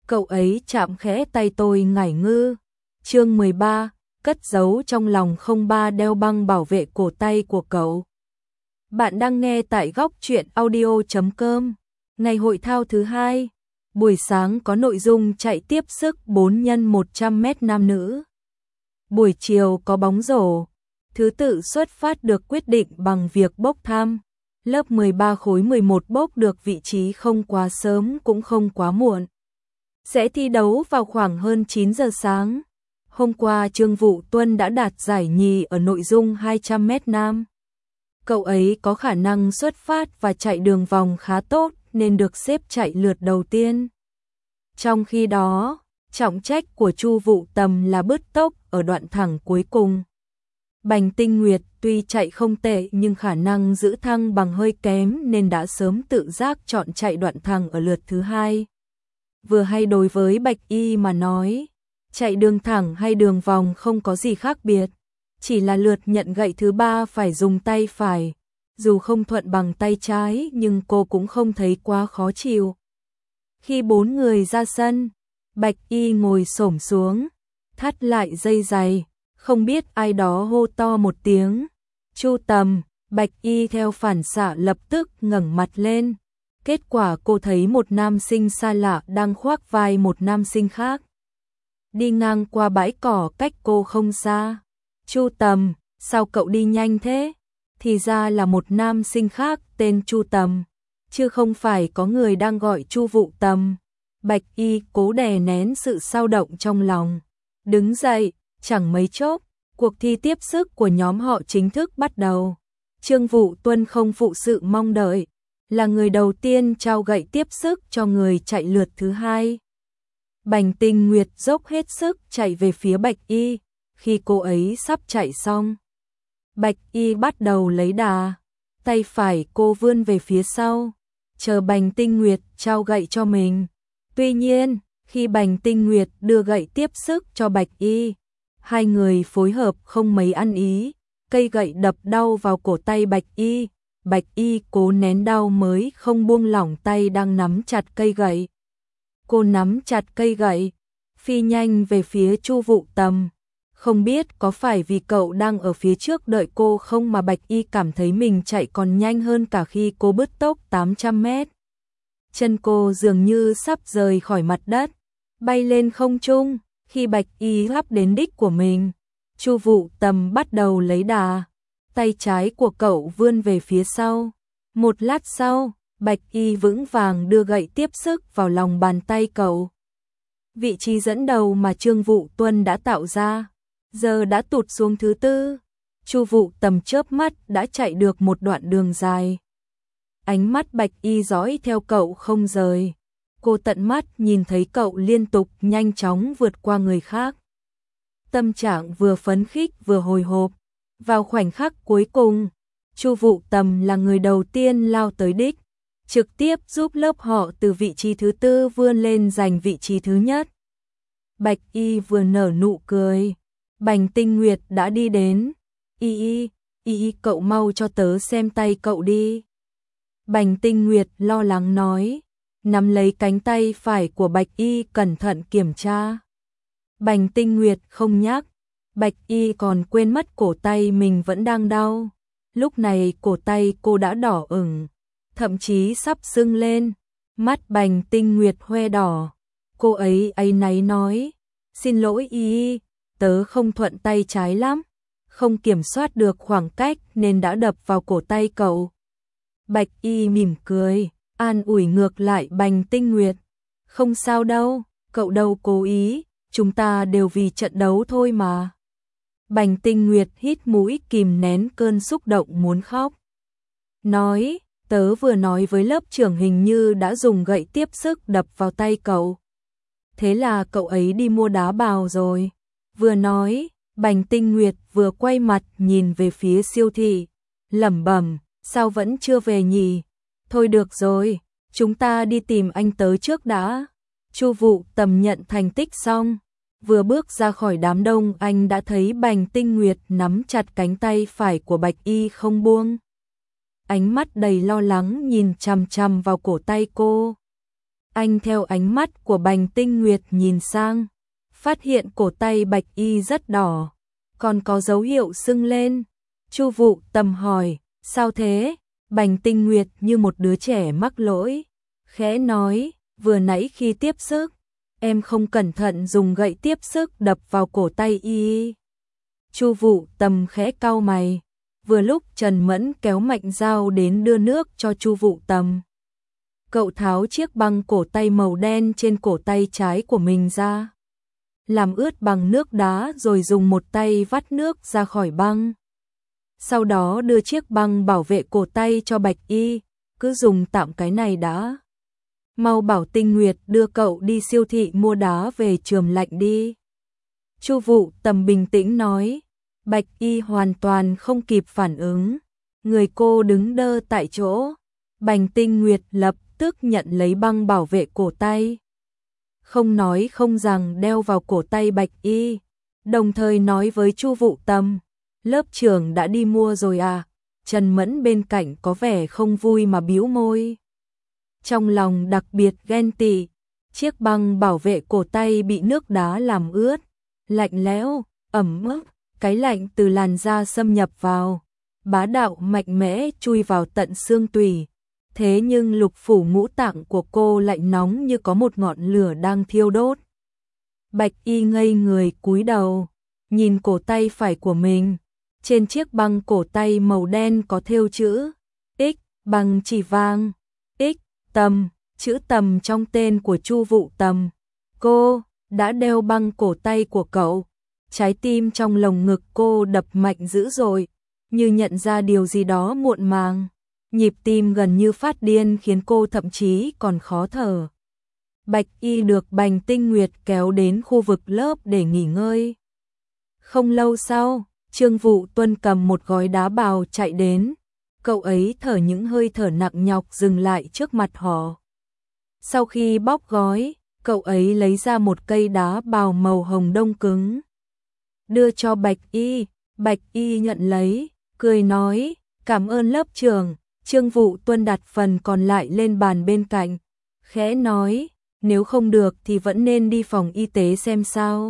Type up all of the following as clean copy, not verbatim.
Cậu ấy chạm khẽ tay tôi ngải ngư. Chương 13, cất giấu trong lòng không ba đeo băng bảo vệ cổ tay của cậu. Bạn đang nghe tại góc truyện audio.com. Ngày hội thao thứ 2, buổi sáng có nội dung chạy tiếp sức 4x100m nam nữ. Buổi chiều có bóng rổ. Thứ tự xuất phát được quyết định bằng việc bốc thăm. Lớp 13 khối 11 bốc được vị trí không quá sớm cũng không quá muộn. Sẽ thi đấu vào khoảng hơn 9 giờ sáng. Hôm qua Trương Vũ Tuân đã đạt giải nhì ở nội dung 200m nam. Cậu ấy có khả năng xuất phát và chạy đường vòng khá tốt nên được xếp chạy lượt đầu tiên. Trong khi đó, trọng trách của Chu Vũ Tầm là bứt tốc ở đoạn thẳng cuối cùng. Bành Tinh Nguyệt tuy chạy không tệ nhưng khả năng giữ thăng bằng hơi kém nên đã sớm tự giác chọn chạy đoạn thẳng ở lượt thứ 2. Vừa hay đối với Bạch Y mà nói, chạy đường thẳng hay đường vòng không có gì khác biệt, chỉ là lượt nhận gậy thứ 3 phải dùng tay phải, dù không thuận bằng tay trái nhưng cô cũng không thấy quá khó chịu. Khi 4 người ra sân, Bạch Y ngồi xổm xuống, thắt lại dây giày, không biết ai đó hô to một tiếng, Chu Tầm. Bạch Y theo phản xạ lập tức ngẩng mặt lên. Kết quả cô thấy một nam sinh xa lạ đang khoác vai một nam sinh khác. Đi ngang qua bãi cỏ cách cô không xa. Chu Tầm, sao cậu đi nhanh thế? Thì ra là một nam sinh khác tên Chu Tầm, chứ không phải có người đang gọi Chu Vũ Tầm. Bạch Y cố đè nén sự xao động trong lòng. Đứng dậy, chẳng mấy chốc, cuộc thi tiếp sức của nhóm họ chính thức bắt đầu. Trương Vũ Tuân không phụ sự mong đợi, là người đầu tiên trao gậy tiếp sức cho người chạy lượt thứ 2. Bành Tinh Nguyệt dốc hết sức chạy về phía Bạch Y. Khi cô ấy sắp chạy xong, Bạch Y bắt đầu lấy đà, tay phải cô vươn về phía sau, chờ Bành Tinh Nguyệt trao gậy cho mình. Tuy nhiên, khi Bành Tinh Nguyệt đưa gậy tiếp sức cho Bạch Y, hai người phối hợp không mấy ăn ý, cây gậy đập đau vào cổ tay Bạch Y. Bạch Y cố nén đau mới không buông lỏng tay đang nắm chặt cây gậy. Cô nắm chặt cây gậy, phi nhanh về phía Chu Vũ Tầm. Không biết có phải vì cậu đang ở phía trước đợi cô không mà Bạch Y cảm thấy mình chạy còn nhanh hơn cả khi cô bứt tốc 800m. Chân cô dường như sắp rời khỏi mặt đất, bay lên không trung. Khi Bạch Y sắp đến đích của mình, Chu Vũ Tầm bắt đầu lấy đà. Tay trái của cậu vươn về phía sau. Một lát sau, Bạch Y vững vàng đưa gậy tiếp sức vào lòng bàn tay cậu. Vị trí dẫn đầu mà Trương Vũ Tuân đã tạo ra, giờ đã tụt xuống thứ 4. Chu Vũ Tầm chớp mắt đã chạy được một đoạn đường dài. Ánh mắt Bạch Y dõi theo cậu không rời. Cô tận mắt nhìn thấy cậu liên tục nhanh chóng vượt qua người khác. Tâm trạng vừa phấn khích vừa hồi hộp. Vào khoảnh khắc cuối cùng, Chu Vũ Tầm là người đầu tiên lao tới đích, trực tiếp giúp lớp họ từ vị trí thứ 4 vươn lên giành vị trí thứ nhất. Bạch Y vừa nở nụ cười, Bành Tinh Nguyệt đã đi đến. Y, cậu mau cho tớ xem tay cậu đi. Bành Tinh Nguyệt lo lắng nói, nắm lấy cánh tay phải của Bạch Y cẩn thận kiểm tra. Bành Tinh Nguyệt không nhắc. Bạch Y còn quên mất cổ tay mình vẫn đang đau. Lúc này cổ tay cô đã đỏ ửng, thậm chí sắp sưng lên. Mắt Bành Tinh Nguyệt hoe đỏ. Cô ấy áy náy nói, xin lỗi Y, tớ không thuận tay trái lắm, không kiểm soát được khoảng cách nên đã đập vào cổ tay cậu. Bạch Y mỉm cười, an ủi ngược lại Bành Tinh Nguyệt. Không sao đâu, cậu đâu cố ý, chúng ta đều vì trận đấu thôi mà. Bành Tinh Nguyệt hít mũi kìm nén cơn xúc động muốn khóc. Nói, tớ vừa nói với lớp trưởng hình như đã dùng gậy tiếp sức đập vào tay cậu. Thế là cậu ấy đi mua đá bào rồi. Vừa nói, Bành Tinh Nguyệt vừa quay mặt nhìn về phía siêu thị, lẩm bẩm, sao vẫn chưa về nhỉ? Thôi được rồi, chúng ta đi tìm anh tớ trước đã. Chu Vũ Tầm nhận thành tích xong, vừa bước ra khỏi đám đông anh đã thấy Bành Tinh Nguyệt nắm chặt cánh tay phải của Bạch Y không buông. Ánh mắt đầy lo lắng nhìn chằm chằm vào cổ tay cô. Anh theo ánh mắt của Bành Tinh Nguyệt nhìn sang, phát hiện cổ tay Bạch Y rất đỏ, còn có dấu hiệu sưng lên. Chu Vũ Tầm hỏi, sao thế? Bành Tinh Nguyệt như một đứa trẻ mắc lỗi, khẽ nói, vừa nãy khi tiếp sức, em không cẩn thận dùng gậy tiếp sức đập vào cổ tay y. Chu Vũ Tầm khẽ cau mày, vừa lúc Trần Mẫn kéo Mạnh Dao đến đưa nước cho Chu Vũ Tầm. Cậu tháo chiếc băng cổ tay màu đen trên cổ tay trái của mình ra, làm ướt bằng nước đá rồi dùng một tay vắt nước ra khỏi băng. Sau đó đưa chiếc băng bảo vệ cổ tay cho Bạch Y, cứ dùng tạm cái này đã. Mau bảo Tinh Nguyệt đưa cậu đi siêu thị mua đá về chườm lạnh đi. Chu Vũ Tầm bình tĩnh nói. Bạch Y hoàn toàn không kịp phản ứng, người cô đứng đơ tại chỗ. Bành Tinh Nguyệt lập tức nhận lấy băng bảo vệ cổ tay, không nói không rằng đeo vào cổ tay Bạch Y, đồng thời nói với Chu Vũ Tầm, lớp trưởng đã đi mua rồi à? Trần Mẫn bên cạnh có vẻ không vui mà bĩu môi, trong lòng đặc biệt ghen tị. Chiếc băng bảo vệ cổ tay bị nước đá làm ướt, lạnh lẽo, ẩm ướt, cái lạnh từ làn da xâm nhập vào, bá đạo mạnh mẽ chui vào tận xương tủy. Thế nhưng lục phủ ngũ tạng của cô lạnh nóng như có một ngọn lửa đang thiêu đốt. Bạch Y ngây người cúi đầu, nhìn cổ tay phải của mình. Trên chiếc băng cổ tay màu đen có thêu chữ X bằng chỉ vàng, X Tầm, chữ Tầm trong tên của Chu Vũ Tầm. Cô đã đeo băng cổ tay của cậu. Trái tim trong lồng ngực cô đập mạnh dữ dội, như nhận ra điều gì đó muộn màng. Nhịp tim gần như phát điên khiến cô thậm chí còn khó thở. Bạch Y được Bành Tinh Nguyệt kéo đến khu vực lớp để nghỉ ngơi. Không lâu sau, Trương Vũ Tuân cầm một gói đá bào chạy đến. Cậu ấy thở những hơi thở nặng nhọc dừng lại trước mặt họ. Sau khi bóc gói, cậu ấy lấy ra một cây đá bào màu hồng đông cứng, đưa cho Bạch Y. Bạch Y nhận lấy, cười nói, cảm ơn lớp trưởng. Trương Vũ Tuân đặt phần còn lại lên bàn bên cạnh, khẽ nói, nếu không được thì vẫn nên đi phòng y tế xem sao.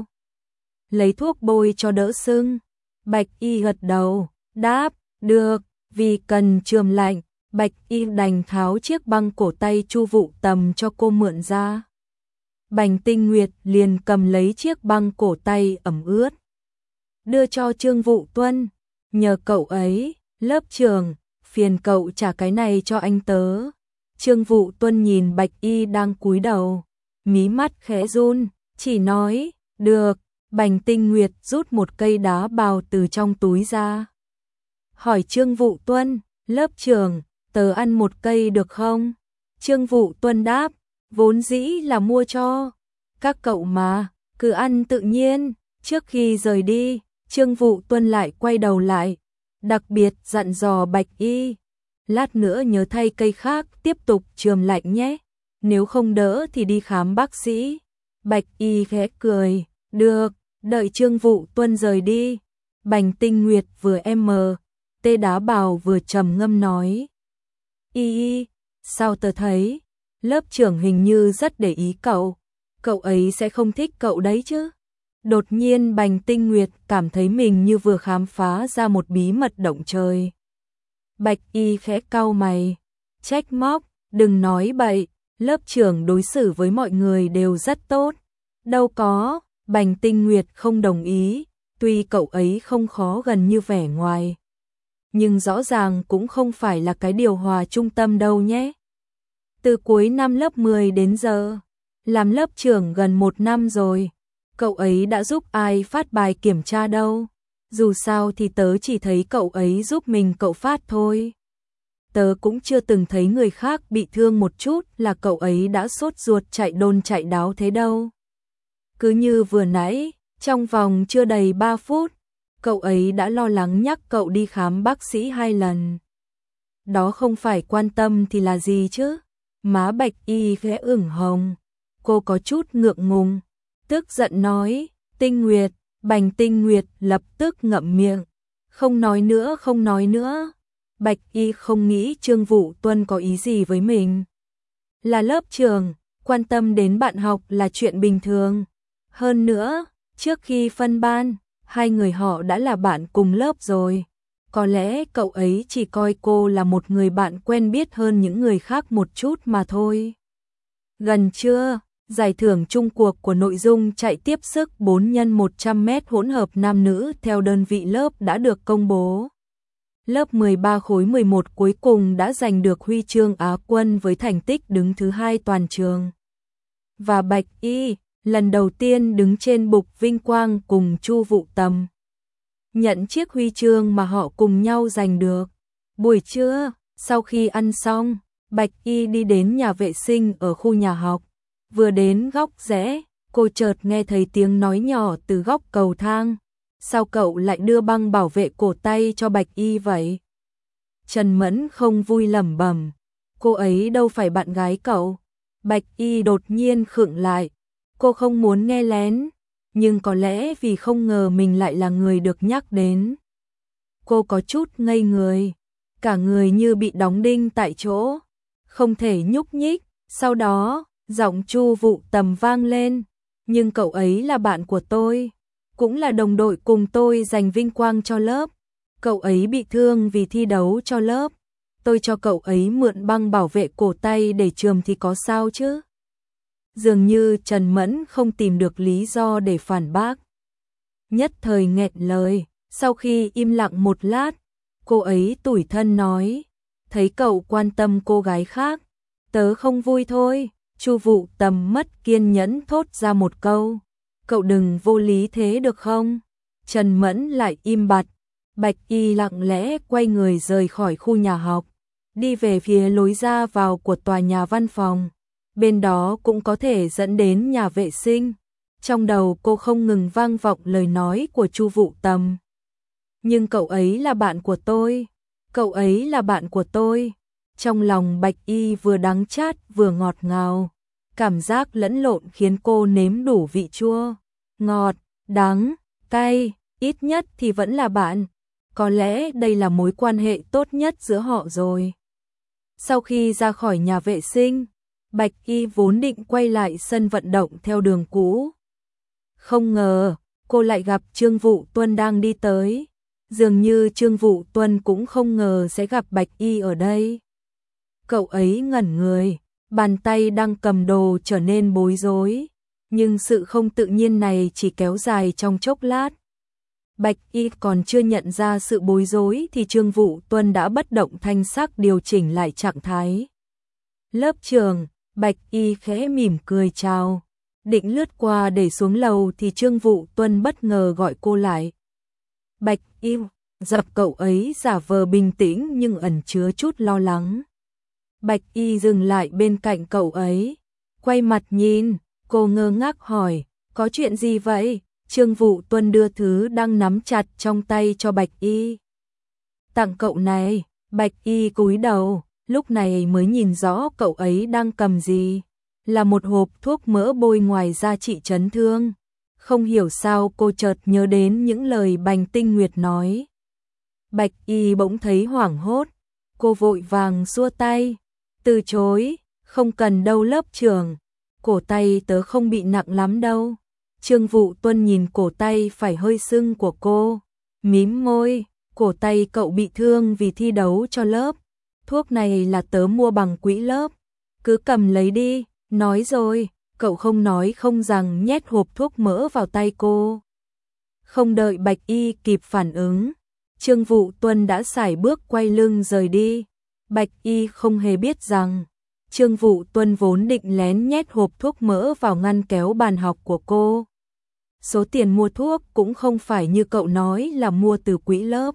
Lấy thuốc bôi cho đỡ sưng. Bạch Y gật đầu, đáp, được, vì cần chườm lạnh, Bạch Y đành tháo chiếc băng cổ tay Chu Vũ Tầm cho cô mượn ra. Bành Tinh Nguyệt liền cầm lấy chiếc băng cổ tay ẩm ướt, đưa cho Trương Vũ Tuân, nhờ cậu ấy, lớp trưởng, phiền cậu trả cái này cho anh tớ. Trương Vũ Tuân nhìn Bạch Y đang cúi đầu, mí mắt khẽ run, chỉ nói, được. Bành Tinh Nguyệt rút một cây đá bào từ trong túi ra, hỏi Trương Vũ Tuân, lớp trưởng, tớ ăn một cây được không? Trương Vũ Tuân đáp, vốn dĩ là mua cho các cậu mà, cứ ăn tự nhiên. Trước khi rời đi, Trương Vũ Tuân lại quay đầu lại, đặc biệt dặn dò Bạch Y, lát nữa nhớ thay cây khác tiếp tục chườm lạnh nhé, nếu không đỡ thì đi khám bác sĩ. Bạch Y khẽ cười, được. Đợi Trương Vũ Tuân rời đi, Bành Tinh Nguyệt vừa tê đá bào vừa trầm ngâm nói, Y, sao tớ thấy lớp trưởng hình như rất để ý cậu, cậu ấy sẽ không thích cậu đấy chứ. Đột nhiên Bành Tinh Nguyệt cảm thấy mình như vừa khám phá ra một bí mật động trời. Bạch Y khẽ cau mày, trách móc, đừng nói bậy, lớp trưởng đối xử với mọi người đều rất tốt. Đâu có. Bành Tinh Nguyệt không đồng ý, tuy cậu ấy không khó gần như vẻ ngoài, nhưng rõ ràng cũng không phải là cái điều hòa trung tâm đâu nhé. Từ cuối năm lớp 10 đến giờ, làm lớp trưởng gần 1 năm rồi, cậu ấy đã giúp ai phát bài kiểm tra đâu. Dù sao thì tớ chỉ thấy cậu ấy giúp mình cậu phát thôi. Tớ cũng chưa từng thấy người khác bị thương một chút là cậu ấy đã sốt ruột chạy đôn chạy đáo thế đâu. Cứ như vừa nãy, trong vòng chưa đầy 3 phút, cậu ấy đã lo lắng nhắc cậu đi khám bác sĩ 2 lần. Đó không phải quan tâm thì là gì chứ? Má Bạch Y khẽ ửng hồng, cô có chút ngượng ngùng, tức giận nói, Tinh Nguyệt. Bành Tinh Nguyệt lập tức ngậm miệng, không nói nữa, không nói nữa. Bạch Y không nghĩ Trương Vũ Tuân có ý gì với mình. Là lớp trưởng, quan tâm đến bạn học là chuyện bình thường. Hơn nữa, trước khi phân ban, hai người họ đã là bạn cùng lớp rồi. Có lẽ cậu ấy chỉ coi cô là một người bạn quen biết hơn những người khác một chút mà thôi. Gần trưa, giải thưởng chung cuộc của nội dung chạy tiếp sức 4x100m hỗn hợp nam nữ theo đơn vị lớp đã được công bố. Lớp 13 khối 11 cuối cùng đã giành được huy chương Á quân với thành tích đứng thứ 2 toàn trường. Và Bạch Y, lần đầu tiên đứng trên bục vinh quang cùng Chu Vũ Tầm, nhận chiếc huy chương mà họ cùng nhau giành được. Buổi trưa, sau khi ăn xong, Bạch Y đi đến nhà vệ sinh ở khu nhà học. Vừa đến góc rẽ, cô chợt nghe thấy tiếng nói nhỏ từ góc cầu thang. Sao cậu lại đưa băng bảo vệ cổ tay cho Bạch Y vậy? Trần Mẫn không vui lẩm bẩm, cô ấy đâu phải bạn gái cậu. Bạch Y đột nhiên khựng lại, cô không muốn nghe lén, nhưng có lẽ vì không ngờ mình lại là người được nhắc đến. Cô có chút ngây người, cả người như bị đóng đinh tại chỗ, không thể nhúc nhích. Sau đó, giọng Chu Vũ Tầm vang lên, nhưng cậu ấy là bạn của tôi, cũng là đồng đội cùng tôi giành vinh quang cho lớp. Cậu ấy bị thương vì thi đấu cho lớp. Tôi cho cậu ấy mượn băng bảo vệ cổ tay để chườm thì có sao chứ? Dường như Trần Mẫn không tìm được lý do để phản bác. Nhất thời nghẹn lời, sau khi im lặng một lát, cô ấy tủi thân nói, thấy cậu quan tâm cô gái khác, tớ không vui thôi. Chu Vũ Tầm mất kiên nhẫn thốt ra một câu, cậu đừng vô lý thế được không? Trần Mẫn lại im bặt. Bạch Y lặng lẽ quay người rời khỏi khu nhà học, đi về phía lối ra vào của tòa nhà văn phòng. Bên đó cũng có thể dẫn đến nhà vệ sinh. Trong đầu cô không ngừng vang vọng lời nói của Chu Vũ Tầm. Nhưng cậu ấy là bạn của tôi, cậu ấy là bạn của tôi. Trong lòng Bạch Y vừa đắng chát vừa ngọt ngào, cảm giác lẫn lộn khiến cô nếm đủ vị chua, ngọt, đắng, cay, ít nhất thì vẫn là bạn. Có lẽ đây là mối quan hệ tốt nhất giữa họ rồi. Sau khi ra khỏi nhà vệ sinh, Bạch Y vốn định quay lại sân vận động theo đường cũ. Không ngờ, cô lại gặp Trương Vũ Tuân đang đi tới. Dường như Trương Vũ Tuân cũng không ngờ sẽ gặp Bạch Y ở đây. Cậu ấy ngẩn người, bàn tay đang cầm đồ trở nên bối rối. Nhưng sự không tự nhiên này chỉ kéo dài trong chốc lát. Bạch Y còn chưa nhận ra sự bối rối thì Trương Vũ Tuân đã bất động thanh sắc điều chỉnh lại trạng thái. Lớp trường, Bạch Y khẽ mỉm cười chào. Định lướt qua để xuống lầu thì Trương Vũ Tuân bất ngờ gọi cô lại. Bạch Y, dập cậu ấy giả vờ bình tĩnh nhưng ẩn chứa chút lo lắng. Bạch Y dừng lại bên cạnh cậu ấy, quay mặt nhìn, cô ngơ ngác hỏi, có chuyện gì vậy? Trương Vũ Tuân đưa thứ đang nắm chặt trong tay cho Bạch Y. Tặng cậu này. Bạch Y cúi đầu, lúc này mới nhìn rõ cậu ấy đang cầm gì. Là một hộp thuốc mỡ bôi ngoài da trị chấn thương. Không hiểu sao cô chợt nhớ đến những lời Bành Tinh Nguyệt nói. Bạch Y bỗng thấy hoảng hốt, cô vội vàng xua tay, từ chối, không cần đâu lớp trưởng, cổ tay tớ không bị nặng lắm đâu. Trương Vũ Tuân nhìn cổ tay phải hơi sưng của cô, mím môi, cổ tay cậu bị thương vì thi đấu cho lớp, thuốc này là tớ mua bằng quỹ lớp, cứ cầm lấy đi. Nói rồi, cậu không nói không rằng nhét hộp thuốc mỡ vào tay cô. Không đợi Bạch Y kịp phản ứng, Trương Vũ Tuân đã sải bước quay lưng rời đi. Bạch Y không hề biết rằng Trương Vũ Tuân vốn định lén nhét hộp thuốc mỡ vào ngăn kéo bàn học của cô. Số tiền mua thuốc cũng không phải như cậu nói là mua từ quỹ lớp,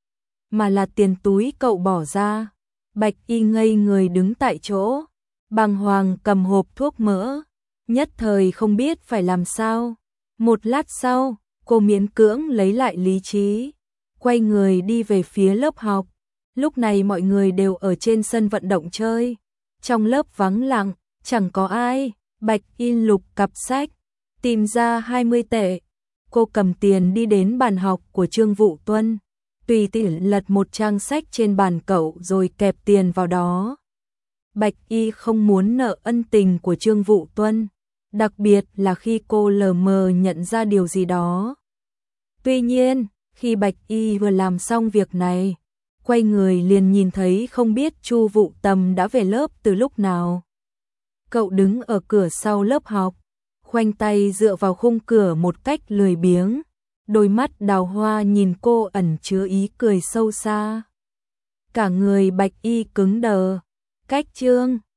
mà là tiền túi cậu bỏ ra. Bạch Y ngây người đứng tại chỗ, bàng hoàng cầm hộp thuốc mỡ, nhất thời không biết phải làm sao. Một lát sau, cô miễn cưỡng lấy lại lý trí, quay người đi về phía lớp học. Lúc này mọi người đều ở trên sân vận động chơi. Trong lớp vắng lặng, chẳng có ai. Bạch Y lục cặp sách, tìm ra 20 tệ. Cô cầm tiền đi đến bàn học của Trương Vũ Tuân, tùy tiện lật một trang sách trên bàn cậu rồi kẹp tiền vào đó. Bạch Y không muốn nợ ân tình của Trương Vũ Tuân, đặc biệt là khi cô lờ mờ nhận ra điều gì đó. Tuy nhiên, khi Bạch Y vừa làm xong việc này, quay người liền nhìn thấy không biết Chu Vũ Tầm đã về lớp từ lúc nào. Cậu đứng ở cửa sau lớp học, khoanh tay dựa vào khung cửa một cách lười biếng, đôi mắt đào hoa nhìn cô ẩn chứa ý cười sâu xa. Cả người Bạch Y cứng đờ. Cách Trương